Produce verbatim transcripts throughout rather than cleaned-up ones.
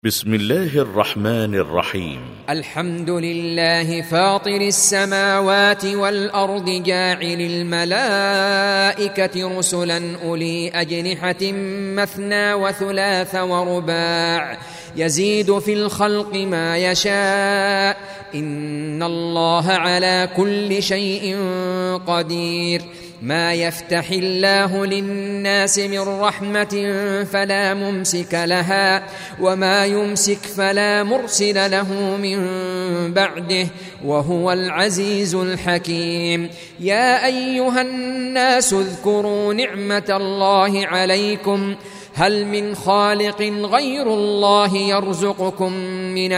بسم الله الرحمن الرحيم. الحمد لله فاطر السماوات والأرض جاعل الملائكة رسلا أولي أجنحة مثنى وثلاث ورباع يزيد في الخلق ما يشاء إن الله على كل شيء قدير. ما يفتح الله للناس من رحمة فلا ممسك لها وما يمسك فلا مرسل له من بعده وهو العزيز الحكيم. يا أيها الناس اذكروا نعمة الله عليكم هل من خالق غير الله يرزقكم من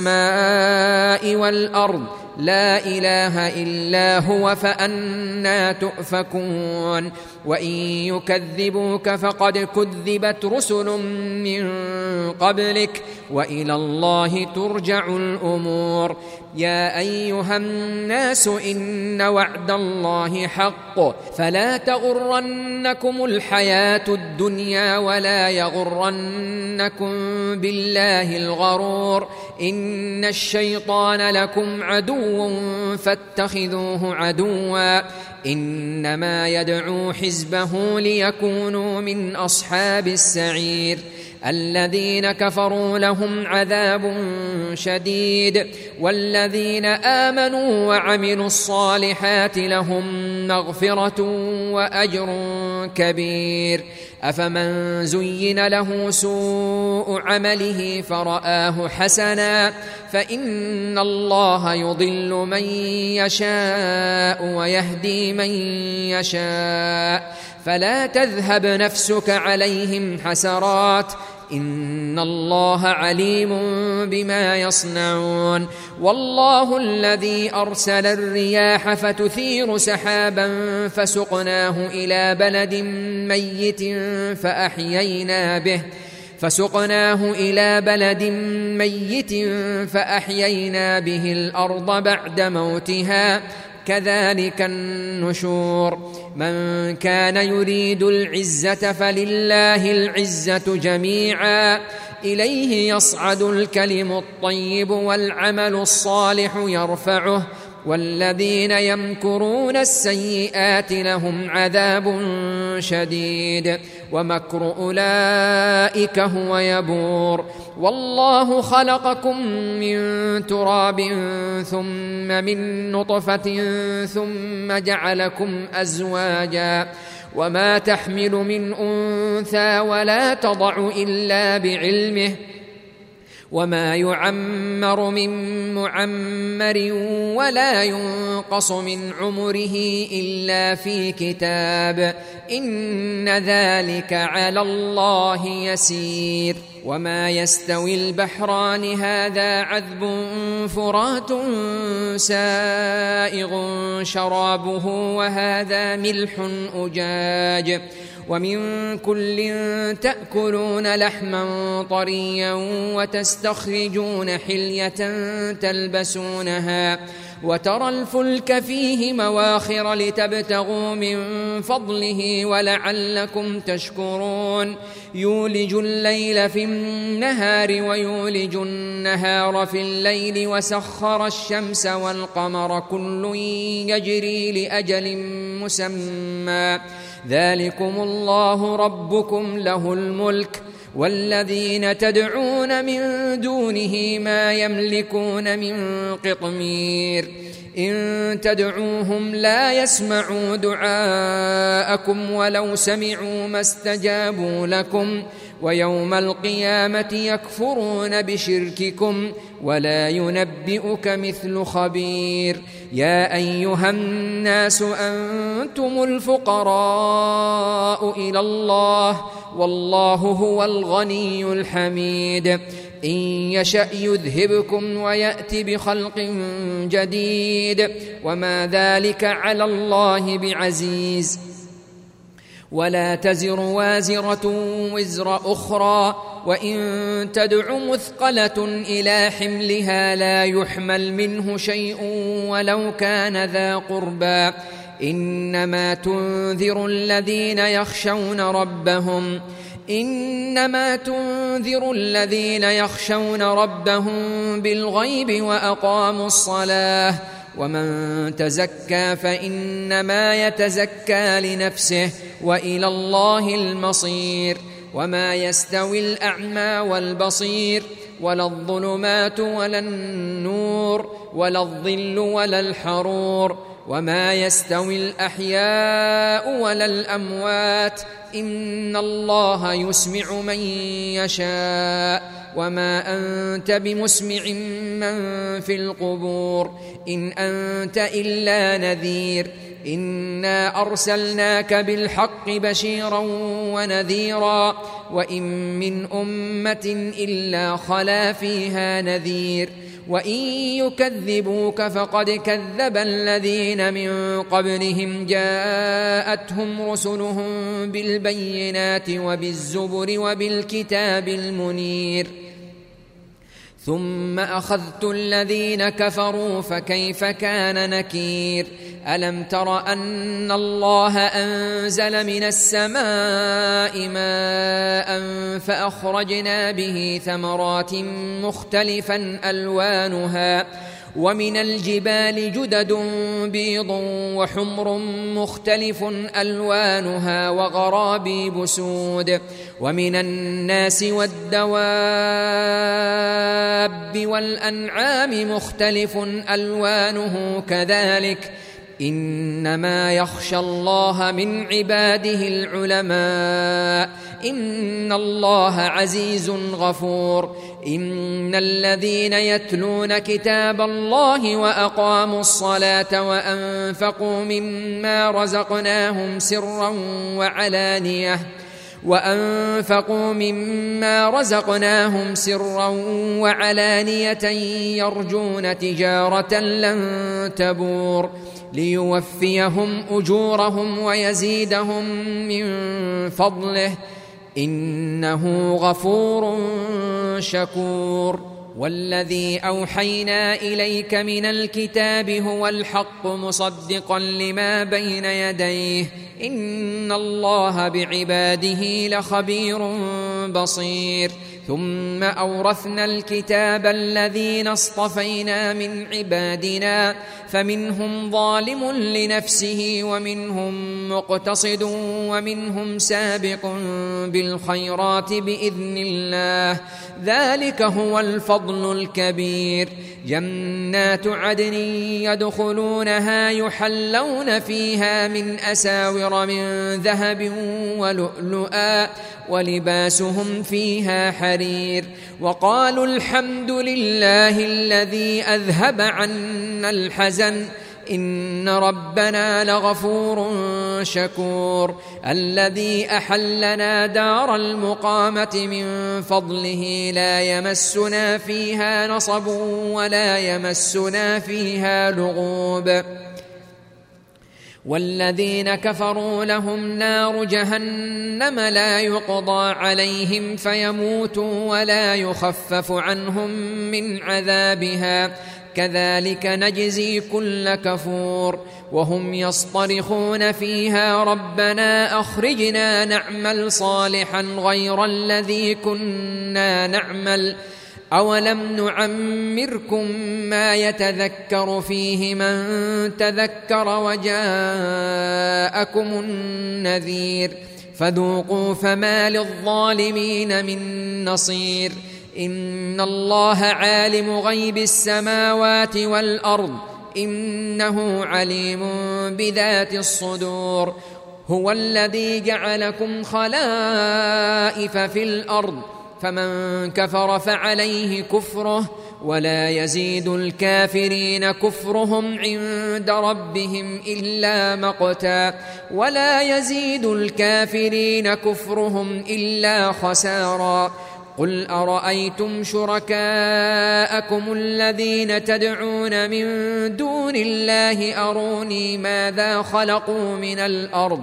السماء والأرض لا إله إلا هو فأنى تؤفكون. وإن يكذبوك فقد كذبت رسل من قبلك وإلى الله ترجع الأمور. يا أيها الناس إن وعد الله حق فلا تغرنكم الحياة الدنيا ولا يغرنكم بالله الغرور. إن الشيطان لكم عدو فاتخذوه عدوا إنما يدعو حزبه ليكونوا من أصحاب السعير. الذين كفروا لهم عذاب شديد والذين آمنوا وعملوا الصالحات لهم مغفرة وأجر كبير. أفمن زين له سوء عمله فرآه حسنا فإن الله يضل من يشاء ويهدي من يشاء فلا تذهب نفسك عليهم حسرات إن الله عليم بما يصنعون. والله الذي أرسل الرياح فتثير سحابا فسقناه إلى بلد ميت فأحيينا به فسقناه إلى بلد ميت فأحيينا به الأرض بعد موتها كذلك النشور. من كان يريد العزة فلله العزة جميعا إليه يصعد الكلم الطيب والعمل الصالح يرفعه والذين يمكرون السيئات لهم عذاب شديد ومكر أولئك هو يبور. والله خلقكم من تراب ثم من نطفة ثم جعلكم أزواجا وما تحمل من أنثى ولا تضع إلا بعلمه وما يعمر من معمر ولا ينقص من عمره إلا في كتاب إن ذلك على الله يسير. وما يستوي البحران هذا عذب فرات سائغ شرابه وهذا ملح أجاج ومن كل تأكلون لحما طريا وتستخرجون حلية تلبسونها وترى الفلك فيه مواخر لتبتغوا من فضله ولعلكم تشكرون. يولج الليل في النهار ويولج النهار في الليل وسخر الشمس والقمر كل يجري لأجل مسمى ذلكم الله ربكم له الملك والذين تدعون من دونه ما يملكون من قطمير. إن تدعوهم لا يسمعوا دعاءكم ولو سمعوا ما استجابوا لكم ويوم القيامة يكفرون بشرككم ولا ينبئك مثل خبير. يا أيها الناس أنتم الفقراء إلى الله والله هو الغني الحميد. إن يشأ يذهبكم ويأتي بخلق جديد وما ذلك على الله بعزيز. ولا تزر وازرة وزر أخرى وإن تدع مثقلة إلى حملها لا يحمل منه شيء ولو كان ذا قربى إنما تنذر الذين يخشون ربهم إنما تنذر الذين يخشون ربهم بالغيب وأقاموا الصلاة ومن تزكى فإنما يتزكى لنفسه وإلى الله المصير وما يستوي الأعمى والبصير ولا الظلمات ولا النور ولا الظل ولا الحرور وما يستوي الأحياء ولا الأموات إن الله يسمع من يشاء وما أنت بمسمع من في القبور إن أنت إلا نذير إنا أرسلناك بالحق بشيرا ونذيرا وإن من أمة إلا خلا فيها نذير وإن يكذبوك فقد كذب الذين من قبلهم جاءتهم رسلهم بالبينات وبالزبر وبالكتاب المنير ثم أخذت الذين كفروا فكيف كان نكير ألم تر أن الله أنزل من السماء ماء فأخرجنا به ثمرات مختلفا ألوانها ومن الجبال جدد بيض وحمر مختلف ألوانها وغرابيب سود ومن الناس والدواب والأنعام مختلف ألوانه كذلك إنما يخشى الله من عباده العلماء إن الله عزيز غفور إن الذين يتلون كتاب الله وأقاموا الصلاة وأنفقوا مما رزقناهم سرا وعلانية وأنفقوا مما رزقناهم سرا وعلانية يرجون تجارة لن تبور ليوفيهم أجورهم ويزيدهم من فضله إنه غفور شكور والذي أوحينا إليك من الكتاب هو الحق مصدقا لما بين يديه إن الله بعباده لخبير بصير ثم أورثنا الكتاب الذين اصطفينا من عبادنا فمنهم ظالم لنفسه ومنهم مقتصد ومنهم سابق بالخيرات بإذن الله ذلك هو الفضل الكبير جنات عدن يدخلونها يحلون فيها من أساور من ذهب ولؤلؤا ولباسهم فيها حرير وقالوا الحمد لله الذي أذهب عنا الحزن إن ربنا لغفور شكور الذي أحلنا دار المقامة من فضله لا يمسنا فيها نصب ولا يمسنا فيها لغوب والذين كفروا لهم نار جهنم لا يقضى عليهم فيموتوا ولا يخفف عنهم من عذابها كذلك نجزي كل كفور وهم يصطرخون فيها ربنا أخرجنا نعمل صالحا غير الذي كنا نعمل أولم نعمركم ما يتذكر فيه من تذكر وجاءكم النذير فذوقوا فما للظالمين من نصير إن الله عالم غيب السماوات والأرض إنه عليم بذات الصدور هو الذي جعلكم خلائف في الأرض فمن كفر فعليه كفره ولا يزيد الكافرين كفرهم عند ربهم إلا مقتا ولا يزيد الكافرين كفرهم إلا خسارا قل أرأيتم شركاءكم الذين تدعون من دون الله أروني ماذا خلقوا من الأرض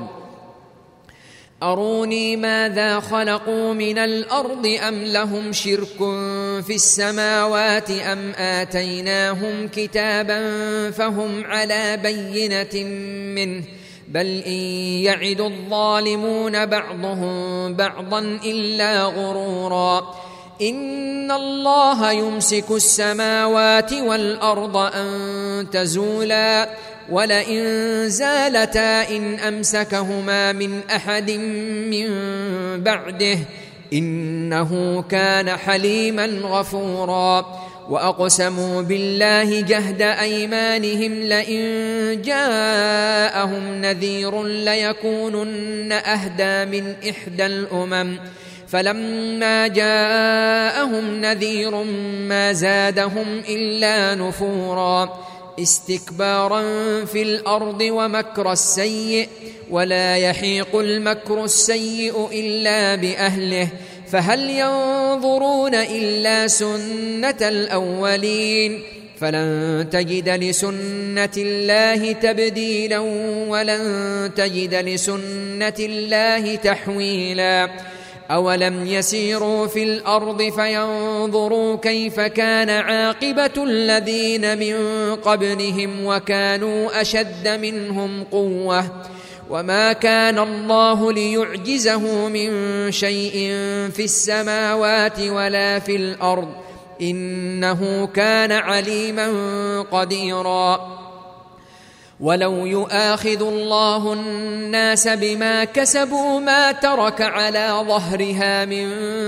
أروني ماذا خلقوا من الأرض أم لهم شرك في السماوات أم آتيناهم كتابا فهم على بينة منه بل إن يعد الظالمون بعضهم بعضا إلا غرورا إن الله يمسك السماوات والأرض أن تزولا ولئن زالتا إن أمسكهما من أحد من بعده إنه كان حليما غفورا وأقسموا بالله جهد أيمانهم لئن جاءهم نذير ليكونن أهدى من إحدى الأمم فلما جاءهم نذير ما زادهم إلا نفورا استكبارا في الأرض ومكر السيء ولا يحيق المكر السيء إلا بأهله فهل ينظرون إلا سنة الأولين فلن تجد لسنة الله تبديلا ولن تجد لسنة الله تحويلا أولم يسيروا في الأرض فينظروا كيف كان عاقبة الذين من قبلهم وكانوا أشد منهم قوة وما كان الله ليعجزه من شيء في السماوات ولا في الأرض إنه كان عليما قديرا ولو يؤاخذ الله الناس بما كسبوا ما ترك على ظهرها من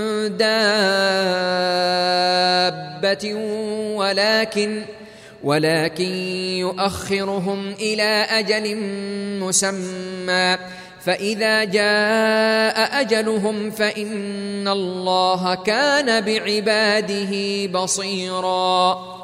دابة ولكن ولكن يؤخرهم إلى أجل مسمى فإذا جاء أجلهم فإن الله كان بعباده بصيرا.